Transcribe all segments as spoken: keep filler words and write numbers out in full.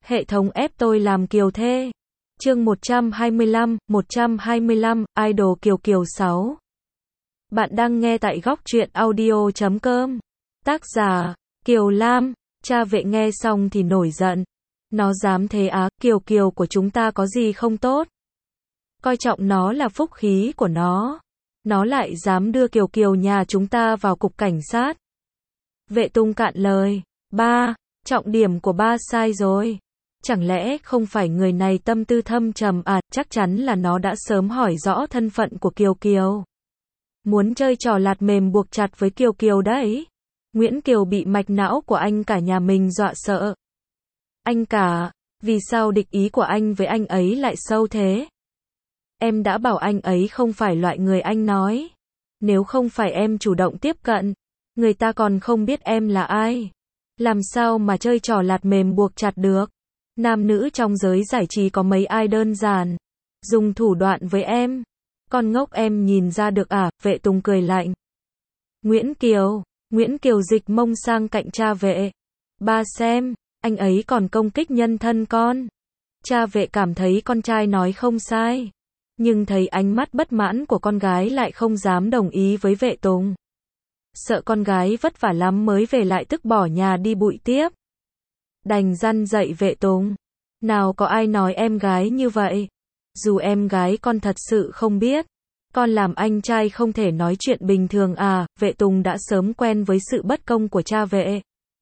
Hệ thống ép tôi làm kiều thê. Chương một trăm hai mươi lăm, một trăm hai mươi lăm, Idol Kiều Kiều sáu. Bạn đang nghe tại góc truyện audio chấm com. Tác giả, Kiều Lam. Cha Vệ nghe xong thì nổi giận. Nó dám thế á, Kiều Kiều của chúng ta có gì không tốt? Coi trọng nó là phúc khí của nó. Nó lại dám đưa Kiều Kiều nhà chúng ta vào cục cảnh sát. Vệ Tùng cạn lời. Ba, trọng điểm của ba sai rồi. Chẳng lẽ không phải người này tâm tư thâm trầm à, chắc chắn là nó đã sớm hỏi rõ thân phận của Kiều Kiều. Muốn chơi trò lạt mềm buộc chặt với Kiều Kiều đấy. Nguyễn Kiều bị mạch não của anh cả nhà mình dọa sợ. Anh cả, vì sao địch ý của anh với anh ấy lại sâu thế? Em đã bảo anh ấy không phải loại người anh nói. Nếu không phải em chủ động tiếp cận, người ta còn không biết em là ai. Làm sao mà chơi trò lạt mềm buộc chặt được? Nam nữ trong giới giải trí có mấy ai đơn giản dùng thủ đoạn với em. Con ngốc em nhìn ra được à? Vệ Tùng cười lạnh. Nguyễn Kiều, Nguyễn Kiều dịch mông sang cạnh cha Vệ. Ba xem, anh ấy còn công kích nhân thân con. Cha Vệ cảm thấy con trai nói không sai, nhưng thấy ánh mắt bất mãn của con gái lại không dám đồng ý với Vệ Tùng. Sợ con gái vất vả lắm mới về lại tức bỏ nhà đi bụi tiếp. Đành răn dạy Vệ Tùng. Nào có ai nói em gái như vậy. Dù em gái con thật sự không biết. Con làm anh trai không thể nói chuyện bình thường à. Vệ Tùng đã sớm quen với sự bất công của cha Vệ.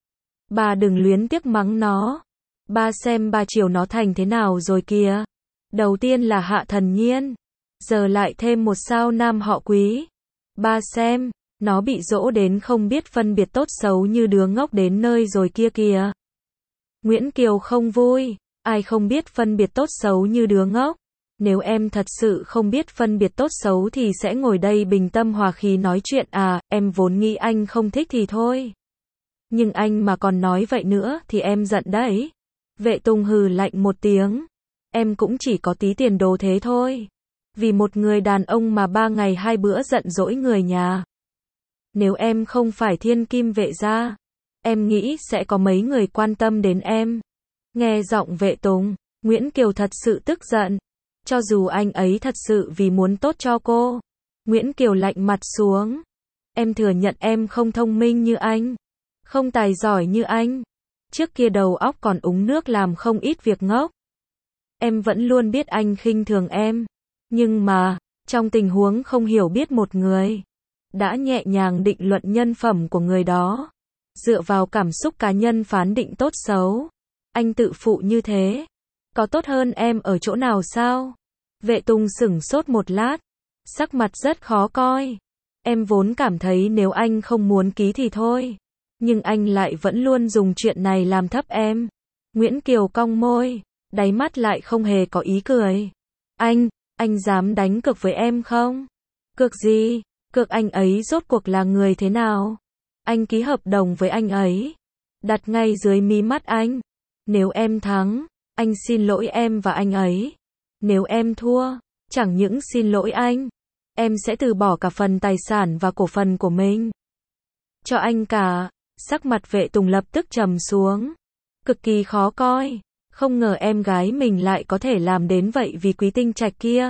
Bà đừng luyến tiếc mắng nó. Ba xem ba chiều nó thành thế nào rồi kìa. Đầu tiên là Hạ Thần Nhiên. Giờ lại thêm một sao nam họ Quý. Ba xem, nó bị dỗ đến không biết phân biệt tốt xấu như đứa ngốc đến nơi rồi kia kìa. Nguyễn Kiều không vui. Ai không biết phân biệt tốt xấu như đứa ngốc? Nếu em thật sự không biết phân biệt tốt xấu thì sẽ ngồi đây bình tâm hòa khí nói chuyện à, em vốn nghĩ anh không thích thì thôi. Nhưng anh mà còn nói vậy nữa thì em giận đấy. Vệ Tùng hừ lạnh một tiếng. Em cũng chỉ có tí tiền đồ thế thôi. Vì một người đàn ông mà ba ngày hai bữa giận dỗi người nhà. Nếu em không phải thiên kim Vệ gia, em nghĩ sẽ có mấy người quan tâm đến em. Nghe giọng Vệ Tùng, Nguyễn Kiều thật sự tức giận. Cho dù anh ấy thật sự vì muốn tốt cho cô. Nguyễn Kiều lạnh mặt xuống. Em thừa nhận em không thông minh như anh. Không tài giỏi như anh. Trước kia đầu óc còn uống nước làm không ít việc ngốc. Em vẫn luôn biết anh khinh thường em. Nhưng mà, trong tình huống không hiểu biết một người, đã nhẹ nhàng định luận nhân phẩm của người đó. Dựa vào cảm xúc cá nhân phán định tốt xấu. Anh tự phụ như thế. Có tốt hơn em ở chỗ nào sao? Vệ Tùng sửng sốt một lát. Sắc mặt rất khó coi. Em vốn cảm thấy nếu anh không muốn ký thì thôi. Nhưng anh lại vẫn luôn dùng chuyện này làm thấp em. Nguyễn Kiều cong môi. Đáy mắt lại không hề có ý cười. Anh, anh dám đánh cược với em không? Cược gì? Cược anh ấy rốt cuộc là người thế nào? Anh ký hợp đồng với anh ấy. Đặt ngay dưới mí mắt anh. Nếu em thắng, anh xin lỗi em và anh ấy. Nếu em thua, chẳng những xin lỗi anh, em sẽ từ bỏ cả phần tài sản và cổ phần của mình. Cho anh cả. Sắc mặt Vệ Tùng lập tức trầm xuống. Cực kỳ khó coi. Không ngờ em gái mình lại có thể làm đến vậy vì Quý Tinh Trạch kia.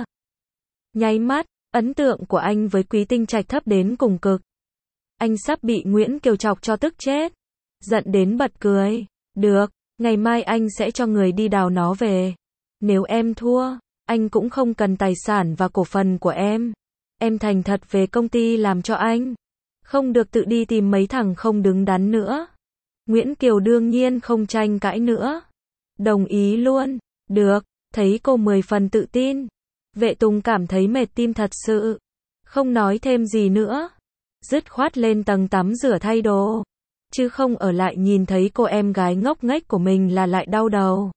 Nháy mắt, ấn tượng của anh với Quý Tinh Trạch thấp đến cùng cực. Anh sắp bị Nguyễn Kiều chọc cho tức chết. Giận đến bật cười. Được, ngày mai anh sẽ cho người đi đào nó về. Nếu em thua, anh cũng không cần tài sản và cổ phần của em. Em thành thật về công ty làm cho anh. Không được tự đi tìm mấy thằng không đứng đắn nữa. Nguyễn Kiều đương nhiên không tranh cãi nữa. Đồng ý luôn. Được, thấy cô mười phần tự tin. Vệ Tùng cảm thấy mệt tim thật sự. Không nói thêm gì nữa. Dứt khoát lên tầng tắm rửa thay đồ. Chứ không ở lại nhìn thấy cô em gái ngốc nghếch của mình là lại đau đầu.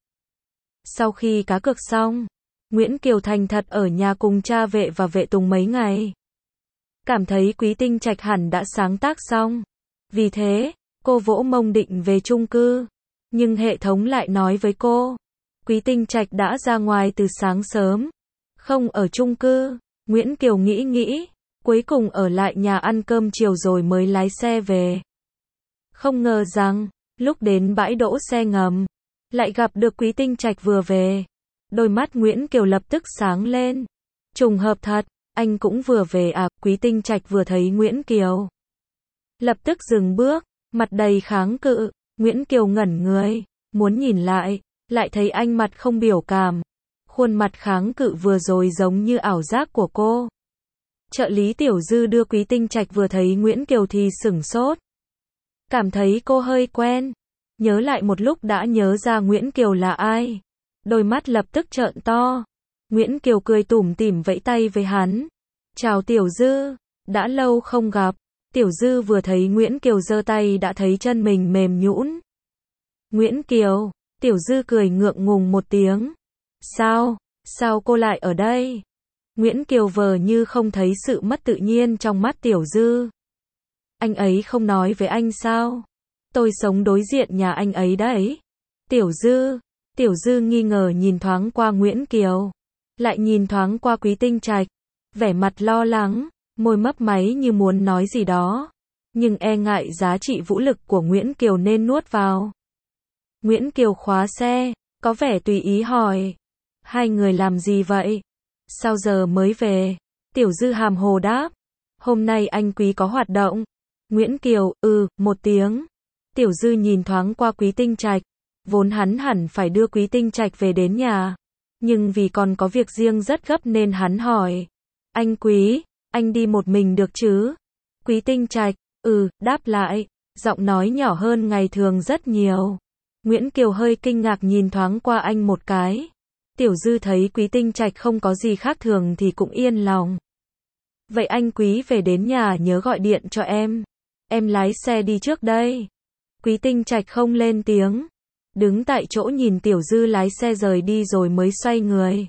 Sau khi cá cược xong, Nguyễn Kiều thành thật ở nhà cùng cha Vệ và Vệ Tùng mấy ngày. Cảm thấy Quý Tinh Trạch hẳn đã sáng tác xong. Vì thế, cô vỗ mông định về chung cư. Nhưng hệ thống lại nói với cô, Quý Tinh Trạch đã ra ngoài từ sáng sớm. Không ở chung cư. Nguyễn Kiều nghĩ nghĩ, cuối cùng ở lại nhà ăn cơm chiều rồi mới lái xe về. Không ngờ rằng, lúc đến bãi đỗ xe ngầm, lại gặp được Quý Tinh Trạch vừa về. Đôi mắt Nguyễn Kiều lập tức sáng lên. Trùng hợp thật, anh cũng vừa về à? Quý Tinh Trạch vừa thấy Nguyễn Kiều, lập tức dừng bước, mặt đầy kháng cự. Nguyễn Kiều ngẩn người, muốn nhìn lại, lại thấy anh mặt không biểu cảm. Khuôn mặt kháng cự vừa rồi giống như ảo giác của cô. Trợ lý Tiểu Dư đưa Quý Tinh Trạch vừa thấy Nguyễn Kiều thì sửng sốt. Cảm thấy cô hơi quen. Nhớ lại một lúc đã nhớ ra Nguyễn Kiều là ai. Đôi mắt lập tức trợn to. Nguyễn Kiều cười tủm tỉm vẫy tay với hắn. Chào Tiểu Dư, đã lâu không gặp. Tiểu Dư vừa thấy Nguyễn Kiều giơ tay đã thấy chân mình mềm nhũn. Nguyễn Kiều, Tiểu Dư cười ngượng ngùng một tiếng. Sao, sao cô lại ở đây? Nguyễn Kiều vờ như không thấy sự mất tự nhiên trong mắt Tiểu Dư. Anh ấy không nói với anh sao? Tôi sống đối diện nhà anh ấy đấy. Tiểu Dư, Tiểu Dư nghi ngờ nhìn thoáng qua Nguyễn Kiều, lại nhìn thoáng qua Quý Tinh Trạch, vẻ mặt lo lắng, môi mấp máy như muốn nói gì đó, nhưng e ngại giá trị vũ lực của Nguyễn Kiều nên nuốt vào. Nguyễn Kiều khóa xe, có vẻ tùy ý hỏi. Hai người làm gì vậy? Sao giờ mới về? Tiểu Dư hàm hồ đáp. Hôm nay anh Quý có hoạt động. Nguyễn Kiều, ừ, một tiếng. Tiểu Dư nhìn thoáng qua Quý Tinh Trạch. Vốn hắn hẳn phải đưa Quý Tinh Trạch về đến nhà. Nhưng vì còn có việc riêng rất gấp nên hắn hỏi. Anh Quý, anh đi một mình được chứ? Quý Tinh Trạch, ừ, đáp lại. Giọng nói nhỏ hơn ngày thường rất nhiều. Nguyễn Kiều hơi kinh ngạc nhìn thoáng qua anh một cái. Tiểu Dư thấy Quý Tinh Trạch không có gì khác thường thì cũng yên lòng. Vậy anh Quý về đến nhà nhớ gọi điện cho em. Em lái xe đi trước đây. Quý Tinh Trạch không lên tiếng. Đứng tại chỗ nhìn Tiểu Dư lái xe rời đi rồi mới xoay người.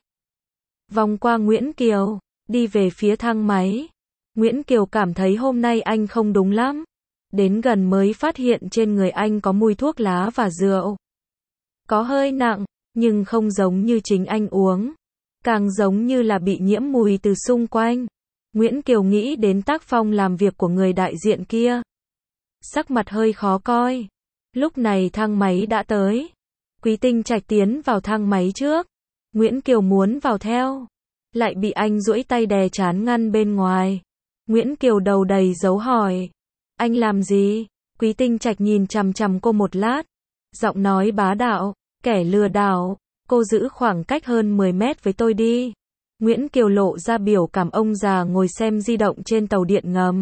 Vòng qua Nguyễn Kiều, đi về phía thang máy. Nguyễn Kiều cảm thấy hôm nay anh không đúng lắm. Đến gần mới phát hiện trên người anh có mùi thuốc lá và rượu. Có hơi nặng, nhưng không giống như chính anh uống. Càng giống như là bị nhiễm mùi từ xung quanh. Nguyễn Kiều nghĩ đến tác phong làm việc của người đại diện kia. Sắc mặt hơi khó coi. Lúc này thang máy đã tới. Quý Tinh Trạch tiến vào thang máy trước. Nguyễn Kiều muốn vào theo. Lại bị anh duỗi tay đè trán ngăn bên ngoài. Nguyễn Kiều đầu đầy dấu hỏi. Anh làm gì? Quý Tinh Trạch nhìn chằm chằm cô một lát. Giọng nói bá đạo. Kẻ lừa đảo. Cô giữ khoảng cách hơn mười mét với tôi đi. Nguyễn Kiều lộ ra biểu cảm ông già ngồi xem di động trên tàu điện ngầm.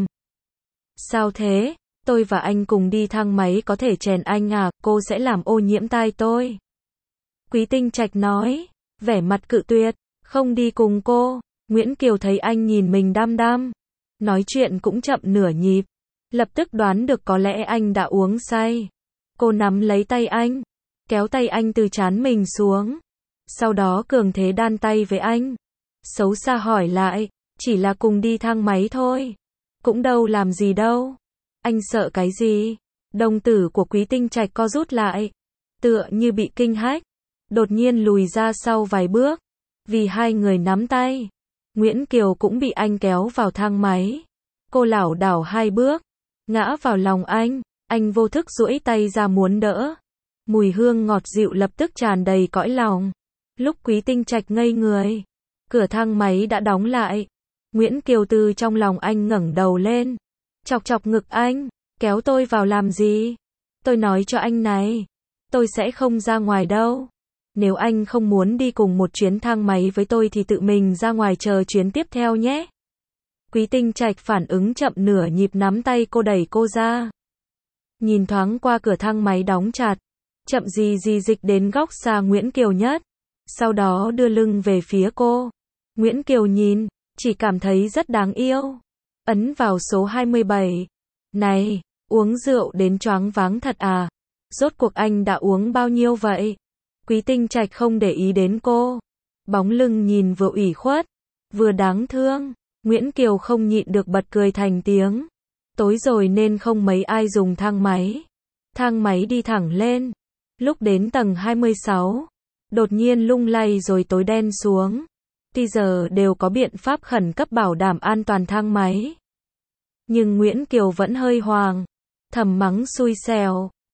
Sao thế? Tôi và anh cùng đi thang máy có thể chèn anh à? Cô sẽ làm ô nhiễm tai tôi. Quý Tinh Trạch nói. Vẻ mặt cự tuyệt. Không đi cùng cô. Nguyễn Kiều thấy anh nhìn mình đăm đăm. Nói chuyện cũng chậm nửa nhịp. Lập tức đoán được có lẽ anh đã uống say. Cô nắm lấy tay anh. Kéo tay anh từ trán mình xuống. Sau đó cường thế đan tay với anh. Xấu xa hỏi lại. Chỉ là cùng đi thang máy thôi. Cũng đâu làm gì đâu. Anh sợ cái gì? Đồng tử của Quý Tinh Trạch co rút lại. Tựa như bị kinh hách. Đột nhiên lùi ra sau vài bước. Vì hai người nắm tay. Nguyễn Kiều cũng bị anh kéo vào thang máy. Cô lảo đảo hai bước. Ngã vào lòng anh. Anh vô thức duỗi tay ra muốn đỡ. Mùi hương ngọt dịu lập tức tràn đầy cõi lòng. Lúc Quý Tinh Trạch ngây người. Cửa thang máy đã đóng lại. Nguyễn Kiều từ trong lòng anh ngẩng đầu lên. Chọc chọc ngực anh. Kéo tôi vào làm gì? Tôi nói cho anh này. Tôi sẽ không ra ngoài đâu. Nếu anh không muốn đi cùng một chuyến thang máy với tôi thì tự mình ra ngoài chờ chuyến tiếp theo nhé. Quý Tinh Trạch phản ứng chậm nửa nhịp nắm tay cô đẩy cô ra. Nhìn thoáng qua cửa thang máy đóng chặt. Chậm gì gì dịch đến góc xa Nguyễn Kiều nhất. Sau đó đưa lưng về phía cô. Nguyễn Kiều nhìn, chỉ cảm thấy rất đáng yêu. Ấn vào số hai mươi bảy. Này, uống rượu đến choáng váng thật à? Rốt cuộc anh đã uống bao nhiêu vậy? Quý Tinh Trạch không để ý đến cô. Bóng lưng nhìn vừa ủy khuất, vừa đáng thương. Nguyễn Kiều không nhịn được bật cười thành tiếng. Tối rồi nên không mấy ai dùng thang máy. Thang máy đi thẳng lên. Lúc đến tầng hai mươi sáu, đột nhiên lung lay rồi tối đen xuống. Thì giờ đều có biện pháp khẩn cấp bảo đảm an toàn thang máy. Nhưng Nguyễn Kiều vẫn hơi hoang. Thầm mắng xui xẻo.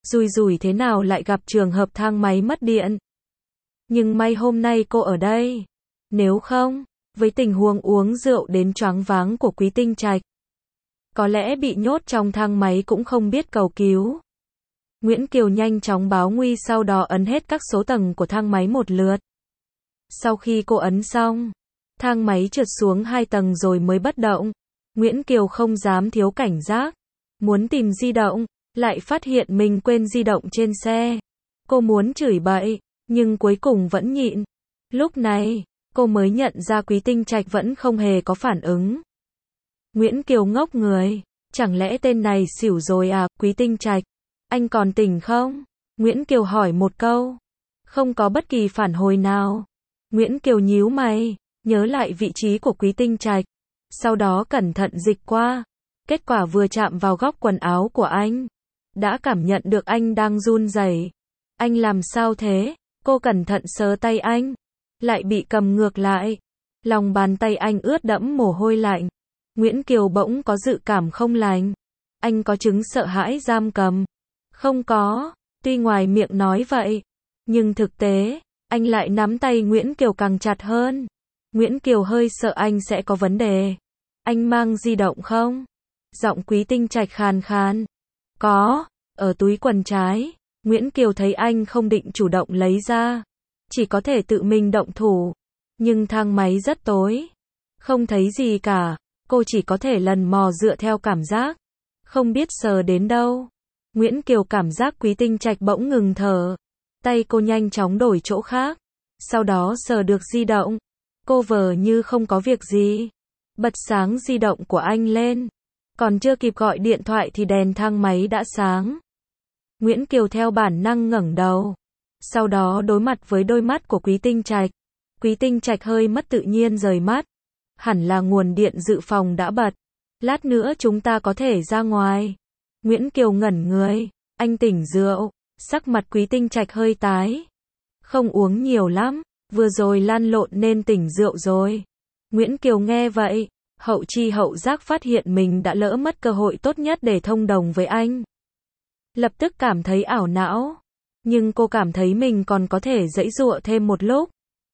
Rủi rủi thế nào lại gặp trường hợp thang máy mất điện. Nhưng may hôm nay cô ở đây. Nếu không, với tình huống uống rượu đến choáng váng của Quý Tinh Trạch, có lẽ bị nhốt trong thang máy cũng không biết cầu cứu. Nguyễn Kiều nhanh chóng báo nguy, sau đó ấn hết các số tầng của thang máy một lượt. Sau khi cô ấn xong, thang máy trượt xuống hai tầng rồi mới bất động. Nguyễn Kiều không dám thiếu cảnh giác, muốn tìm di động, lại phát hiện mình quên di động trên xe. Cô muốn chửi bậy, nhưng cuối cùng vẫn nhịn. Lúc này, cô mới nhận ra Quý Tinh Trạch vẫn không hề có phản ứng. Nguyễn Kiều ngốc người, chẳng lẽ tên này xỉu rồi à? Quý Tinh Trạch, anh còn tỉnh không? Nguyễn Kiều hỏi một câu. Không có bất kỳ phản hồi nào. Nguyễn Kiều nhíu mày, nhớ lại vị trí của Quý Tinh Trạch, sau đó cẩn thận dịch qua. Kết quả vừa chạm vào góc quần áo của anh, đã cảm nhận được anh đang run rẩy. Anh làm sao thế? Cô cẩn thận sờ tay anh, lại bị cầm ngược lại. Lòng bàn tay anh ướt đẫm mồ hôi lạnh. Nguyễn Kiều bỗng có dự cảm không lành. Anh có chứng sợ hãi giam cầm? Không có, tuy ngoài miệng nói vậy, nhưng thực tế, anh lại nắm tay Nguyễn Kiều càng chặt hơn. Nguyễn Kiều hơi sợ anh sẽ có vấn đề. Anh mang di động không? Giọng Quý Tinh Trạch khàn khàn. Có, ở túi quần trái. Nguyễn Kiều thấy anh không định chủ động lấy ra, chỉ có thể tự mình động thủ. Nhưng thang máy rất tối, không thấy gì cả. Cô chỉ có thể lần mò dựa theo cảm giác, không biết sờ đến đâu. Nguyễn Kiều cảm giác Quý Tinh Trạch bỗng ngừng thở. Tay cô nhanh chóng đổi chỗ khác, sau đó sờ được di động. Cô vờ như không có việc gì, bật sáng di động của anh lên. Còn chưa kịp gọi điện thoại thì đèn thang máy đã sáng. Nguyễn Kiều theo bản năng ngẩng đầu, sau đó đối mặt với đôi mắt của Quý Tinh Trạch. Quý Tinh Trạch hơi mất tự nhiên rời mắt. Hẳn là nguồn điện dự phòng đã bật. Lát nữa chúng ta có thể ra ngoài. Nguyễn Kiều ngẩn người. Anh tỉnh rượu. Sắc mặt Quý Tinh Trạch hơi tái. Không uống nhiều lắm, vừa rồi lăn lộn nên tỉnh rượu rồi. Nguyễn Kiều nghe vậy, hậu chi hậu giác phát hiện mình đã lỡ mất cơ hội tốt nhất để thông đồng với anh. Lập tức cảm thấy ảo não. Nhưng cô cảm thấy mình còn có thể giãy giụa thêm một lúc.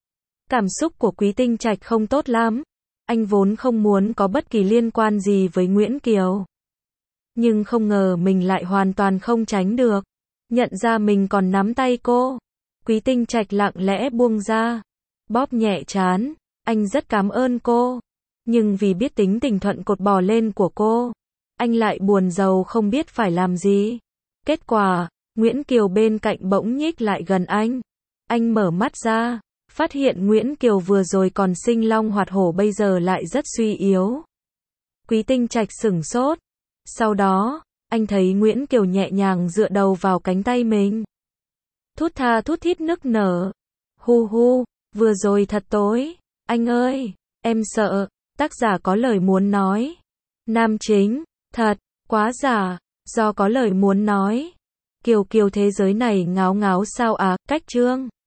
Cảm xúc của Quý Tinh Trạch không tốt lắm. Anh vốn không muốn có bất kỳ liên quan gì với Nguyễn Kiều. Nhưng không ngờ mình lại hoàn toàn không tránh được. Nhận ra mình còn nắm tay cô. Quý Tinh Trạch lặng lẽ buông ra, bóp nhẹ trán. Anh rất cảm ơn cô. Nhưng vì biết tính tình thuận cột bò lên của cô, anh lại buồn rầu không biết phải làm gì. Kết quả, Nguyễn Kiều bên cạnh bỗng nhích lại gần anh. Anh mở mắt ra, phát hiện Nguyễn Kiều vừa rồi còn sinh long hoạt hổ bây giờ lại rất suy yếu. Quý Tinh Trạch sửng sốt. Sau đó, anh thấy Nguyễn Kiều nhẹ nhàng dựa đầu vào cánh tay mình. Thút tha thút thít nức nở. Hu hu, vừa rồi thật tối. Anh ơi, em sợ. Tác giả có lời muốn nói. Nam chính, thật, quá giả, do có lời muốn nói. Kiều Kiều thế giới này ngáo ngáo sao à, cách chương.